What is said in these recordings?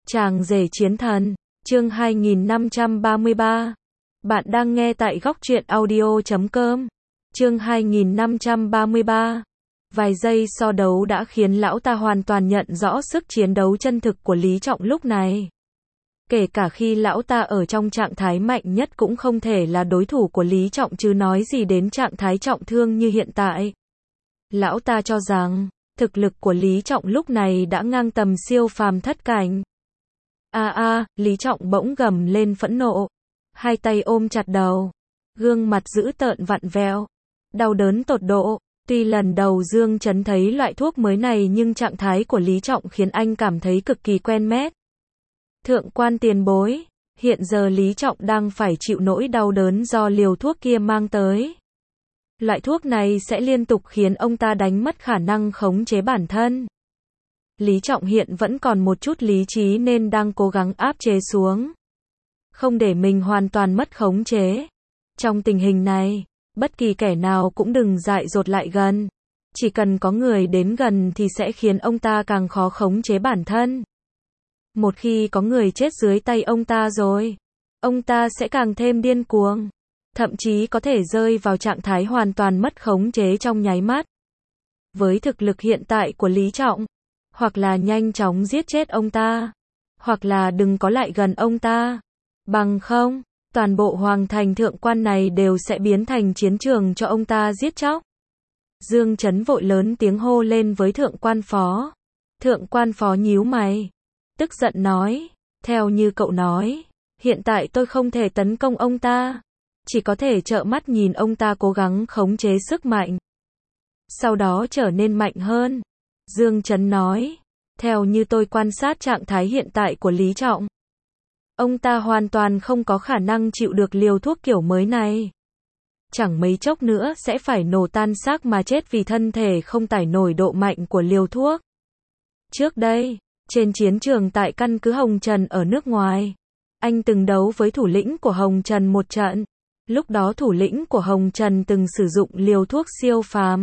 Chàng rể chiến thần, chương 2533. Bạn đang nghe tại góc truyện audio.com. Chương 2533. Vài giây so đấu đã khiến lão ta hoàn toàn nhận rõ sức chiến đấu chân thực của Lý Trọng lúc này. Kể cả khi lão ta ở trong trạng thái mạnh nhất cũng không thể là đối thủ của Lý Trọng, chứ nói gì đến trạng thái trọng thương như hiện tại. Lão ta cho rằng, thực lực của Lý Trọng lúc này đã ngang tầm siêu phàm thất cảnh. Lý Trọng bỗng gầm lên phẫn nộ. Hai tay ôm chặt đầu. Gương mặt dữ tợn vặn vẹo. Đau đớn tột độ. Tuy lần đầu Dương Chấn thấy loại thuốc mới này nhưng trạng thái của Lý Trọng khiến anh cảm thấy cực kỳ quen mắt. Thượng quan tiền bối, hiện giờ Lý Trọng đang phải chịu nỗi đau đớn do liều thuốc kia mang tới. Loại thuốc này sẽ liên tục khiến ông ta đánh mất khả năng khống chế bản thân. Lý Trọng hiện vẫn còn một chút lý trí nên đang cố gắng áp chế xuống. Không để mình hoàn toàn mất khống chế. Trong tình hình này, bất kỳ kẻ nào cũng đừng dại dột lại gần. Chỉ cần có người đến gần thì sẽ khiến ông ta càng khó khống chế bản thân. Một khi có người chết dưới tay ông ta rồi, ông ta sẽ càng thêm điên cuồng. Thậm chí có thể rơi vào trạng thái hoàn toàn mất khống chế trong nháy mắt. Với thực lực hiện tại của Lý Trọng, hoặc là nhanh chóng giết chết ông ta, hoặc là đừng có lại gần ông ta. Bằng không, toàn bộ hoàng thành thượng quan này đều sẽ biến thành chiến trường cho ông ta giết chóc. Dương Chấn vội lớn tiếng hô lên với thượng quan phó. Thượng quan phó nhíu mày, tức giận nói, theo như cậu nói, hiện tại tôi không thể tấn công ông ta, chỉ có thể trơ mắt nhìn ông ta cố gắng khống chế sức mạnh, sau đó trở nên mạnh hơn. Dương Chấn nói, theo như tôi quan sát trạng thái hiện tại của Lý Trọng, ông ta hoàn toàn không có khả năng chịu được liều thuốc kiểu mới này. Chẳng mấy chốc nữa sẽ phải nổ tan xác mà chết vì thân thể không tải nổi độ mạnh của liều thuốc. Trước đây, trên chiến trường tại căn cứ Hồng Trần ở nước ngoài, anh từng đấu với thủ lĩnh của Hồng Trần một trận. Lúc đó thủ lĩnh của Hồng Trần từng sử dụng liều thuốc siêu phàm.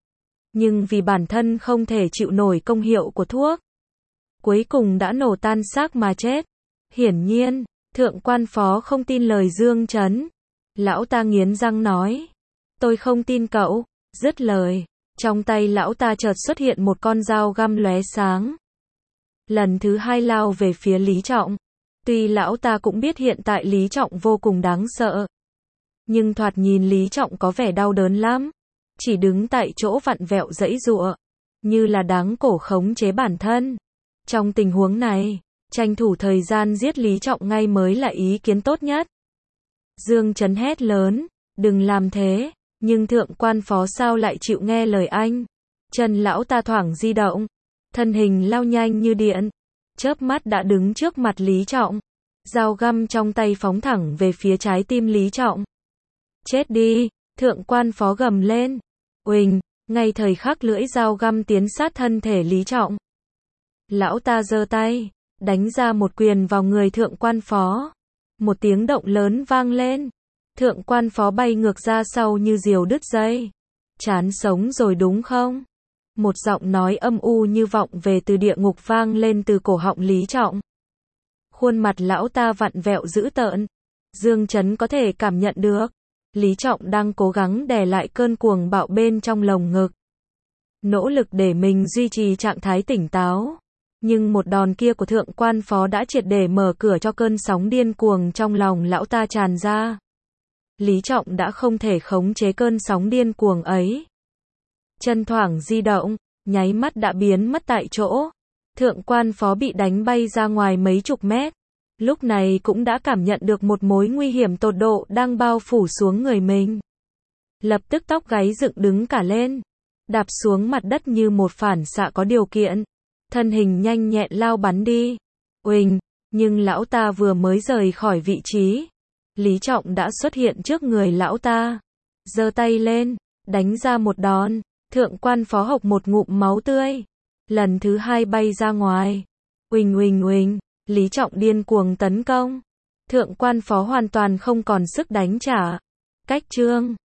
Nhưng vì bản thân không thể chịu nổi công hiệu của thuốc, cuối cùng đã nổ tan xác mà chết. Hiển nhiên, thượng quan phó không tin lời Dương Chấn. Lão ta nghiến răng nói, tôi không tin cậu. Dứt lời, trong tay lão ta chợt xuất hiện một con dao găm lóe sáng. Lần thứ hai lao về phía Lý Trọng. Tuy lão ta cũng biết hiện tại Lý Trọng vô cùng đáng sợ, nhưng thoạt nhìn Lý Trọng có vẻ đau đớn lắm. Chỉ đứng tại chỗ vặn vẹo giãy giụa, như là đáng cổ khống chế bản thân. Trong tình huống này, tranh thủ thời gian giết Lý Trọng ngay mới là ý kiến tốt nhất. Dương Chấn hét lớn, đừng làm thế, nhưng thượng quan phó sao lại chịu nghe lời anh. Chân lão ta thoảng di động, thân hình lao nhanh như điện, chớp mắt đã đứng trước mặt Lý Trọng. Dao găm trong tay phóng thẳng về phía trái tim Lý Trọng. Chết đi, thượng quan phó gầm lên. Uỳnh, ngay thời khắc lưỡi dao găm tiến sát thân thể Lý Trọng, lão ta giơ tay, đánh ra một quyền vào người thượng quan phó. Một tiếng động lớn vang lên. Thượng quan phó bay ngược ra sau như diều đứt dây. Chán sống rồi đúng không? Một giọng nói âm u như vọng về từ địa ngục vang lên từ cổ họng Lý Trọng. Khuôn mặt lão ta vặn vẹo dữ tợn. Dương Chấn có thể cảm nhận được Lý Trọng đang cố gắng đè lại cơn cuồng bạo bên trong lồng ngực, nỗ lực để mình duy trì trạng thái tỉnh táo. Nhưng một đòn kia của thượng quan phó đã triệt để mở cửa cho cơn sóng điên cuồng trong lòng lão ta tràn ra. Lý Trọng đã không thể khống chế cơn sóng điên cuồng ấy. Chân thoảng di động, nháy mắt đã biến mất tại chỗ. Thượng quan phó bị đánh bay ra ngoài mấy chục mét. Lúc này cũng đã cảm nhận được một mối nguy hiểm tột độ đang bao phủ xuống người mình. Lập tức tóc gáy dựng đứng cả lên, đạp xuống mặt đất như một phản xạ có điều kiện. Thân hình nhanh nhẹn lao bắn đi. Uỳnh, nhưng lão ta vừa mới rời khỏi vị trí, Lý Trọng đã xuất hiện trước người lão ta. Giơ tay lên, đánh ra một đòn. Thượng quan phó hộc một ngụm máu tươi. Lần thứ hai bay ra ngoài. Uỳnh uỳnh uỳnh. Lý Trọng điên cuồng tấn công. Thượng quan phó hoàn toàn không còn sức đánh trả. Cách chương